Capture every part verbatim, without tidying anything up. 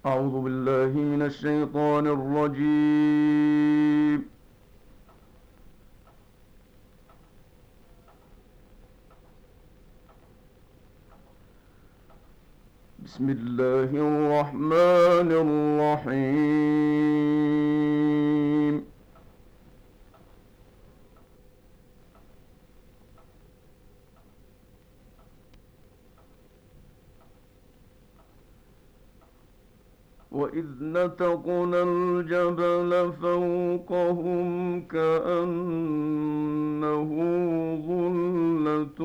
أعوذ بالله من الشيطان الرجيم. بسم الله الرحمن الرحيم. وإذ نتقنا الجبل فوقهم كأنه ظلة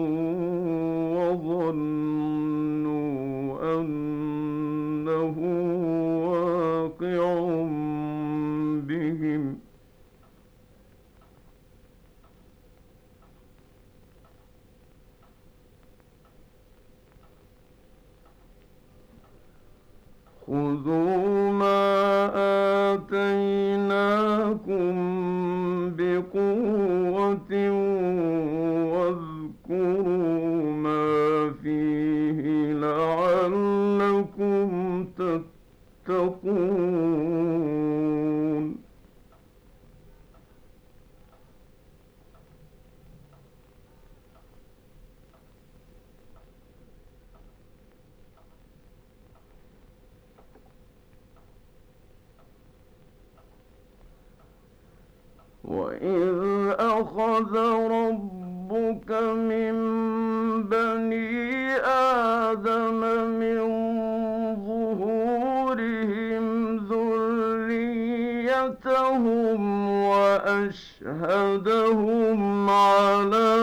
وظنوا أنه واقع بهم خذوا ما آتيناكم بقوة واذكروا ما فيه لعلكم تتقون. وإذ أخذ ربك من بني آدم من ظهورهم ذريتهم وأشهدهم على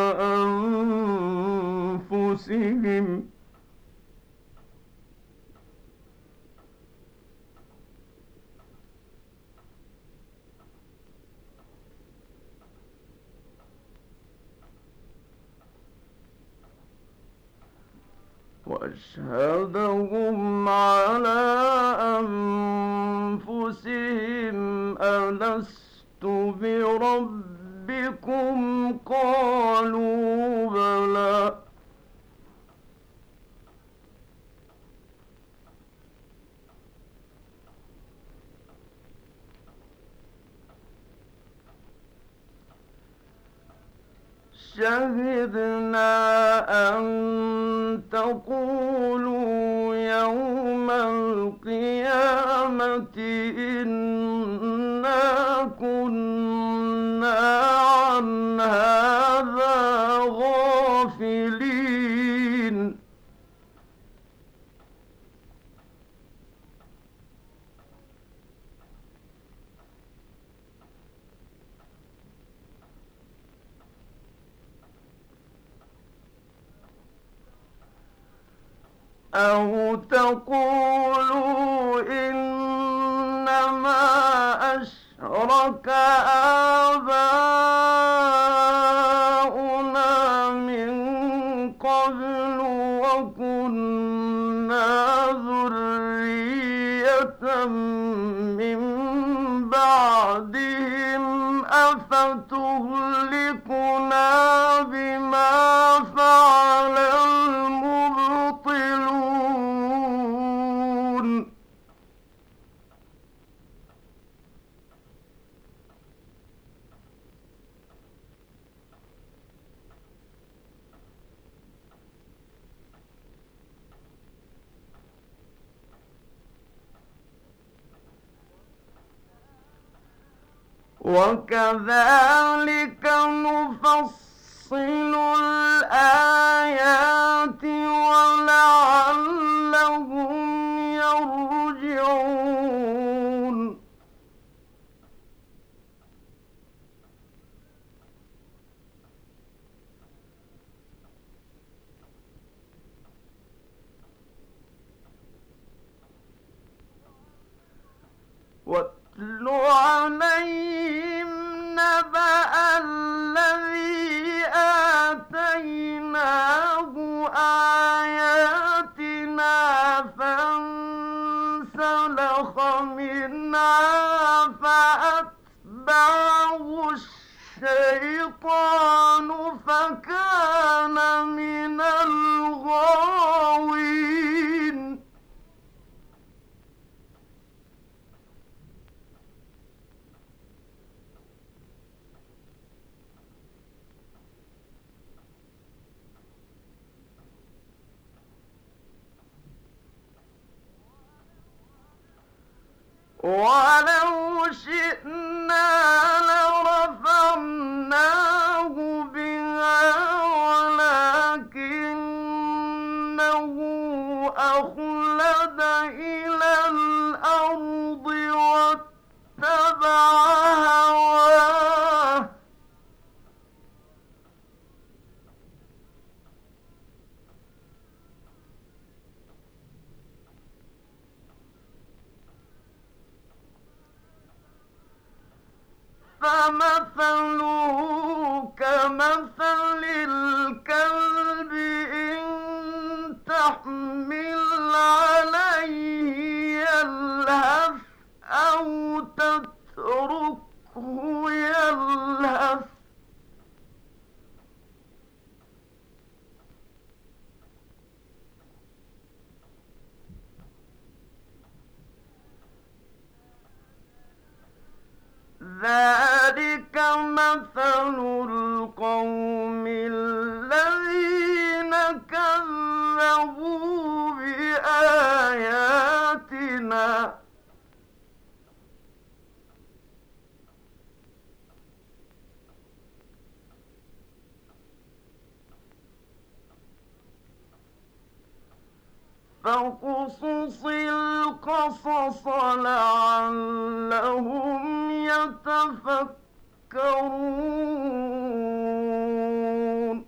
أنفسهم وأشهدهم على أنفسهم ألست بربكم قالوا بلى شهدنا أن تقولوا يوم القيامة إنا كنا عن هذا غافلين. أو تقولوا إنما أشرك آباؤنا من قبل وكنا ذرية من بعدهم أفتهلكنا بما فعل المبطلون. وكذلك نفصل الآيات ولعلهم يرجعون. واتل عليهم نبأ الذي آتيناه ولو شئنا لرفعناه بها ولكنه أخلد إلى الأرض واتبع هواه فمثله كمثل الكلب إن تحمل عليه يلهث أو تتركه يلهث ذلك مثل القوم الذين كذبوا بآياتنا فاقصص القصص لعلهم يتفكرون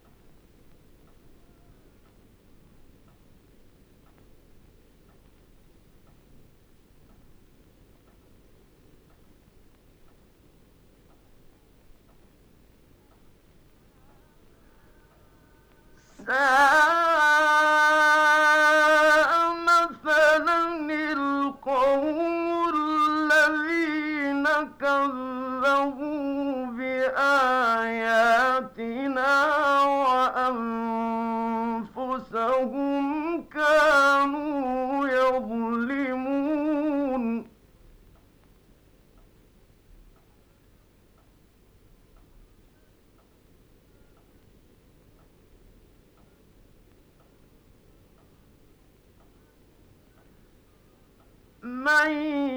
ساء مثلا القوم الذين كذبوا بآياتنا وأنفسهم كانوا يظلمون من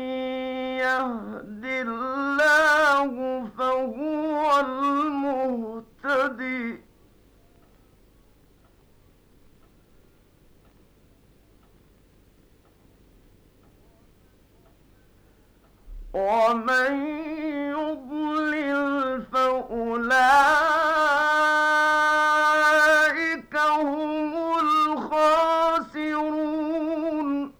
يهد الله فهو المهتدي ومن يضلل فأولئك هم الخاسرون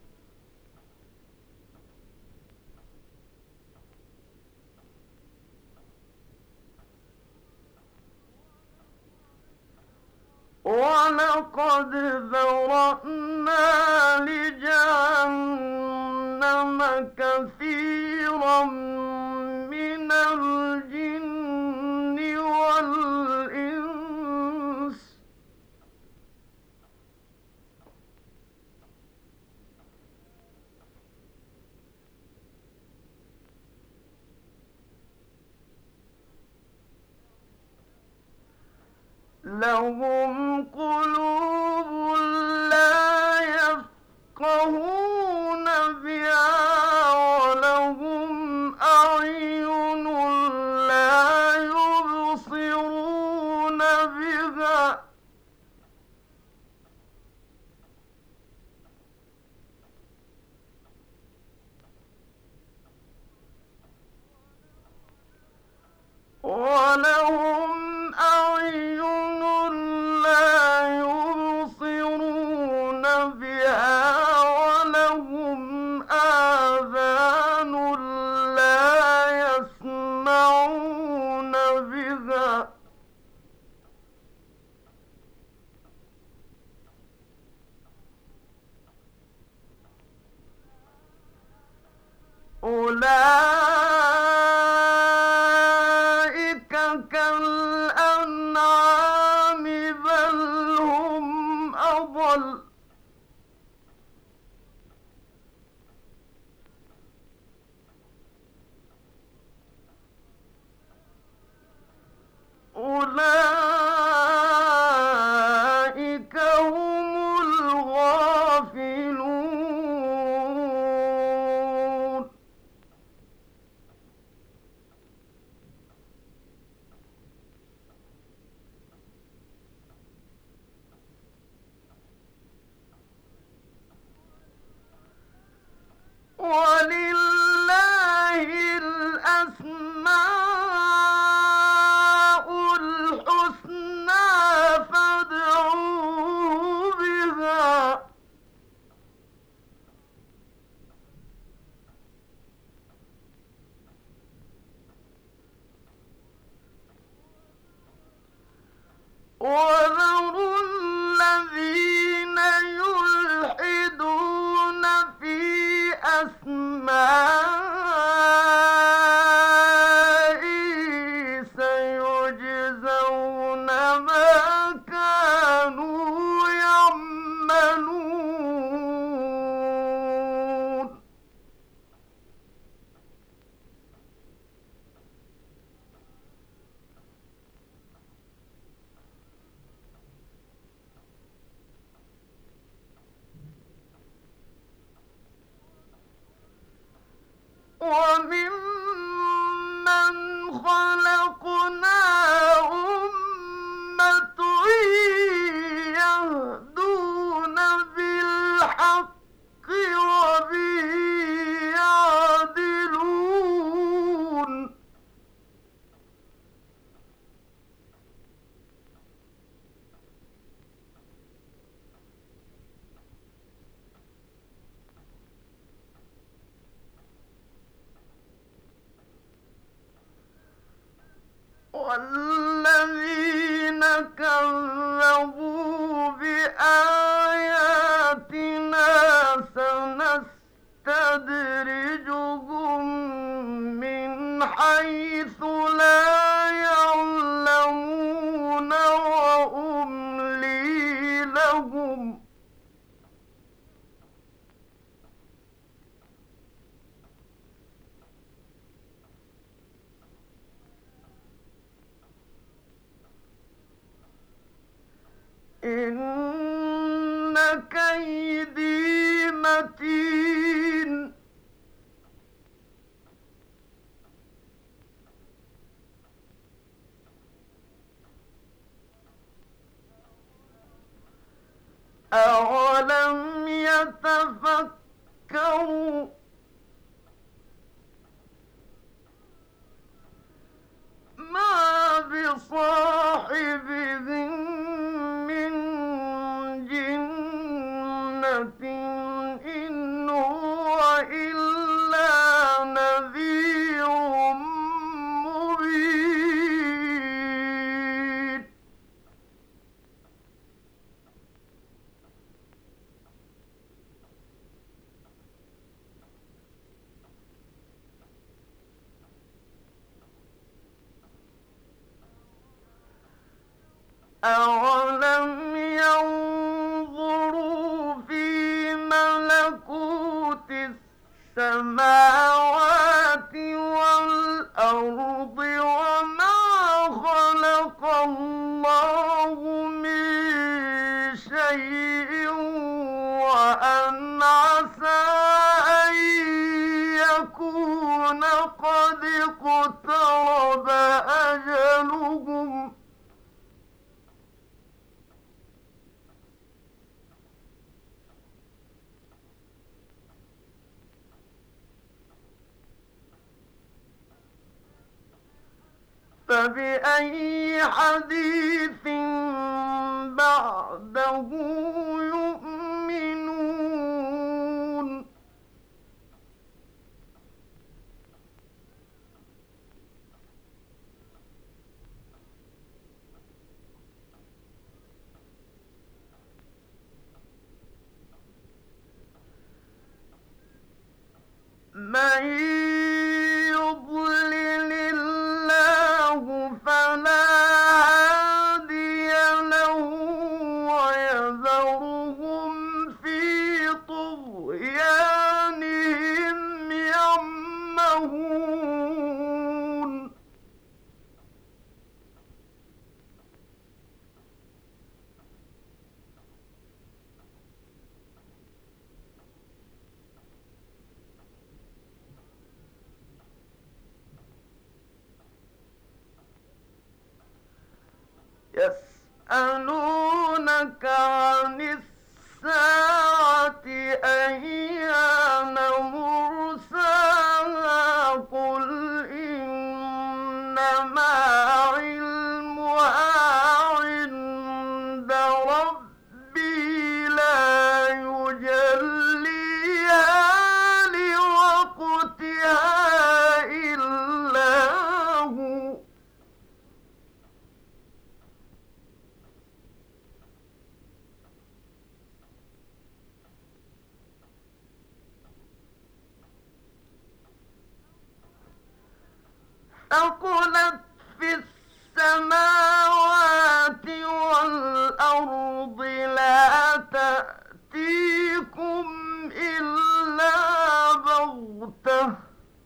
ولقد ذرأنا لجهنم كثيرا من الجن والإنس لهم قلوب لا يفقهون بها ولهم أعين لا يبصرون بها ولهم أعين لا يبصرون بها ولهم آذان لا يسمعون بها أولئك كالأنعام بل هم أضل أولئك هم الغافلون لهم إن كيدي متين أولم يتفكروا ما بصاحبهم من جنة إن هو إلا نذير مبين أولم ينظروا في ملكوت السماوات والأرض وما خلق الله من شيء وأن عسى أن يكون قد اقترب أجلهم فبأي حديث بعده يؤمنون من يضلل الله فلا هادي له ويذرهم في طغيانهم يعمهون يسألونك عن الساعة أيان مرساها قل إنما علمها عند ربي لا يجليها لوقتها إلا هو ثقلت في السماوات والأرض لا تأتيكم إلا بغتة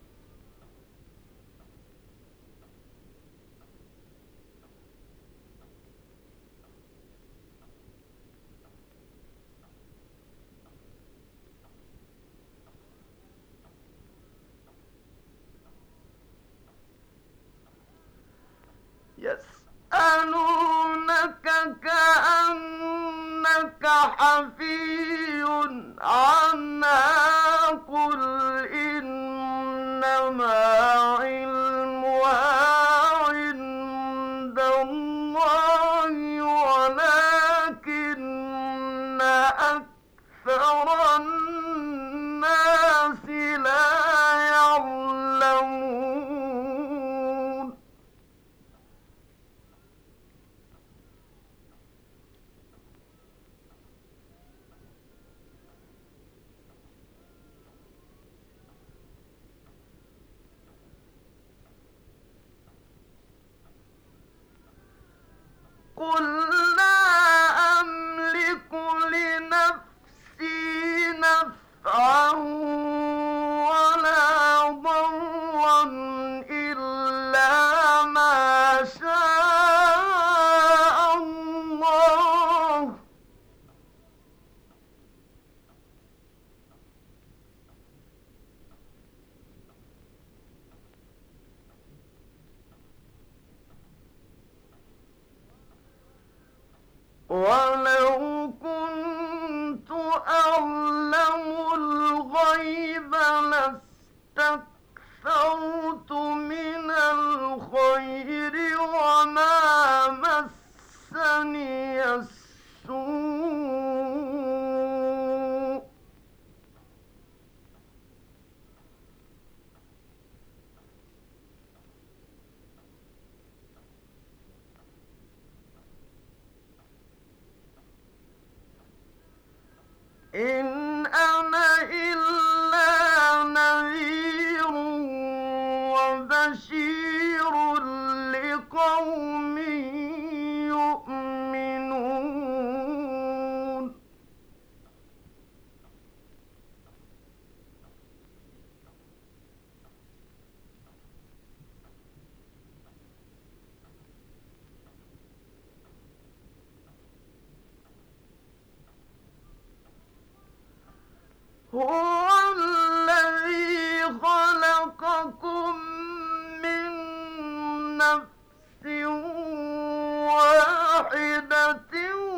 يسألونك كأنك حفي عنها قل إنما علمها عند الله ولكن أكثر الناس لا يعلمون قل لا أملك نفعا ولا ضرا إلا ما شاء الله. ولو كنت أعلم الغيب لاستكثرت من الخير وما مسني السوء. إن أنا إلا نذير وبشير لقوم يؤمنون. هو الذي خلقكم من نفس واحدة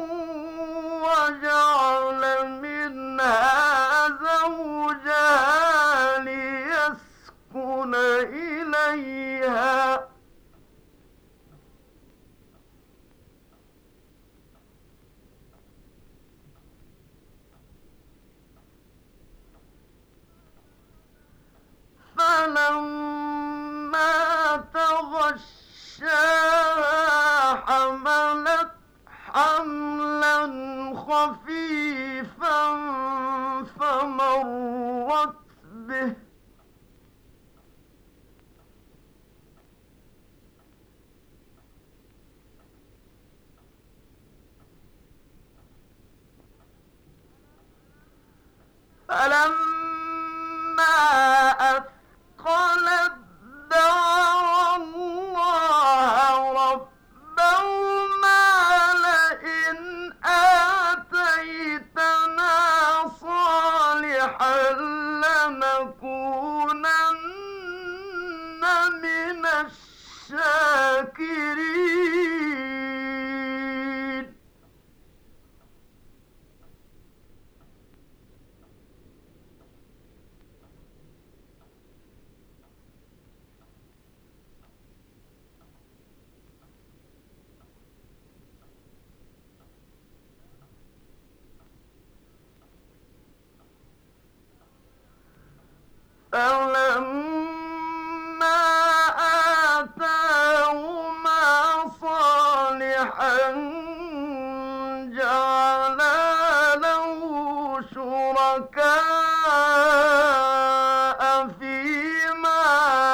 وجعل منها زوجها ليسكن إليها فلما تغشاها حملت حملا خفيفا فمرت به فلما أثقلت دعوا الله ربهما لئن آتيتنا صالحا لنكونن من الشاكرين. فلما آتاهما صالحا جعلا له شركاء فيما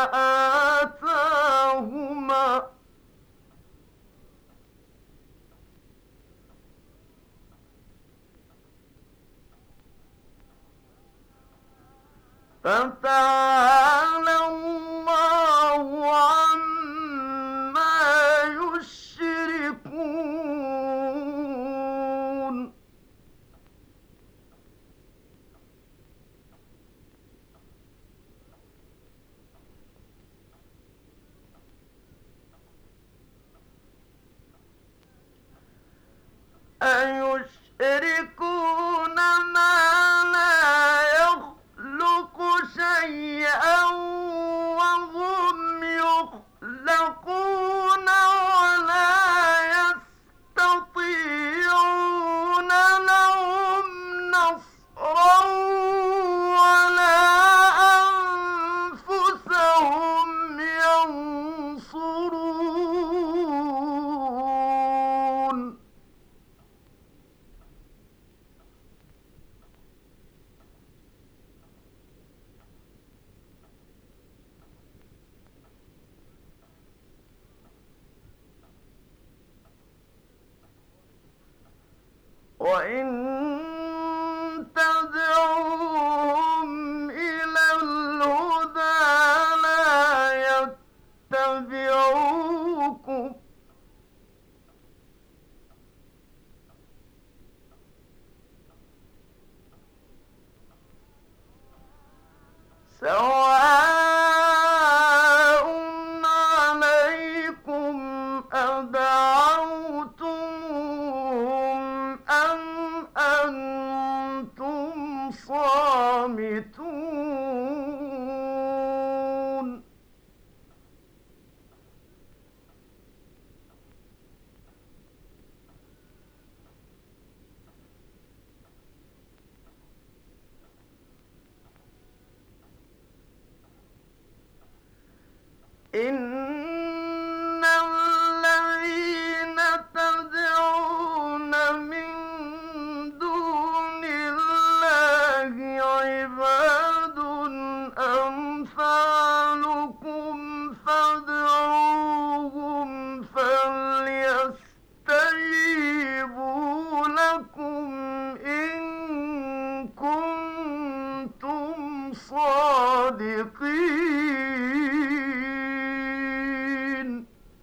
آتاهما فتعالى الله عما يشركون. أيشركون ما لا يخلق شيئا وهم يخلقون ولا يستطيعون لهم نصرا ولا أنفسهم ينصرون. وإن تدعوهم سواء عليكم أدعوتموهم أم أنتم صامتون. إن الذين تدعون من دون الله عباد أمثالكم فادعوهم فليستجيبوا لكم إن كنتم صادقين.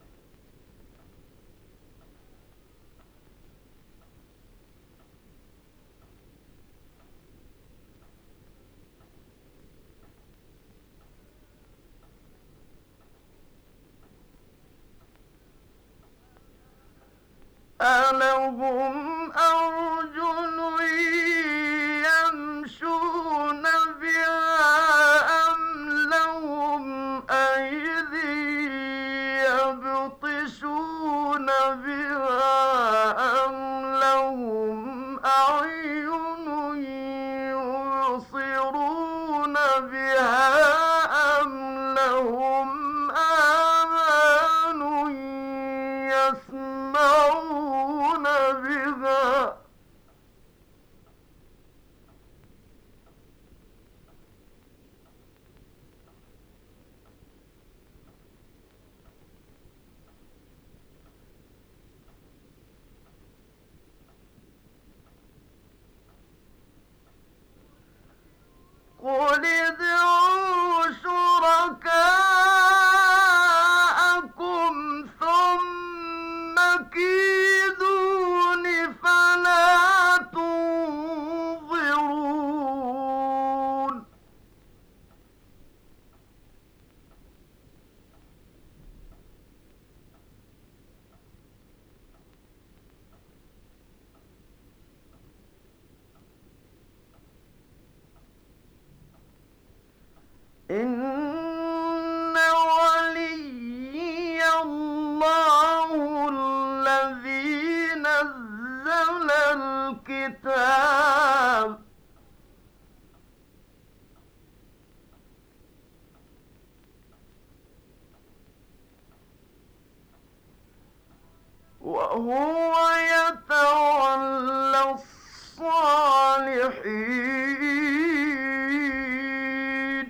ألهم أرجل يمشون بها أم لهم أيدي يبطشون بها أم لهم أعين يبصرون بها أم لهم آذان يسمعون بها. قل ادعوا شركاءكم ثم كيدون فلا تنظرون. إن وليي الله الذي نزل الكتاب وهو يتولى الصالحين.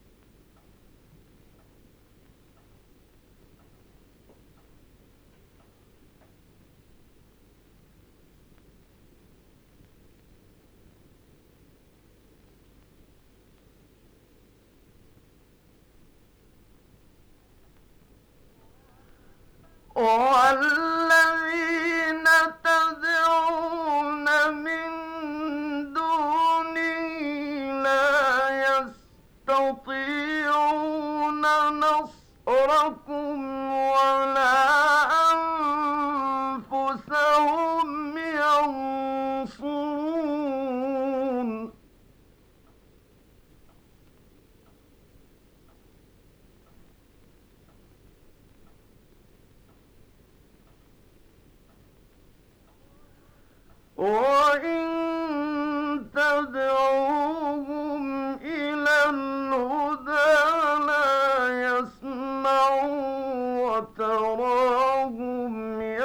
والذين تدعون من دونه لا يستطيعون نصركم ولا أنفسهم ينصرون. وإن تدعوهم إلى الهدى لا يسمعوا وتراهم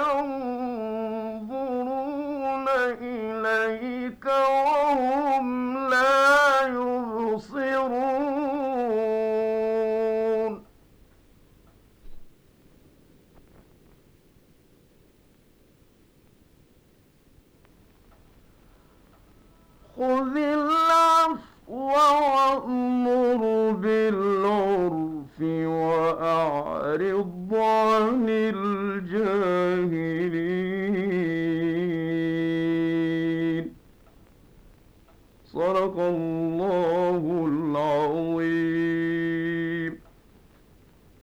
ينظرون إليك وهم لا يبصرون. خذ العفو وأمر بالعرف وأعرض عن الجاهلين.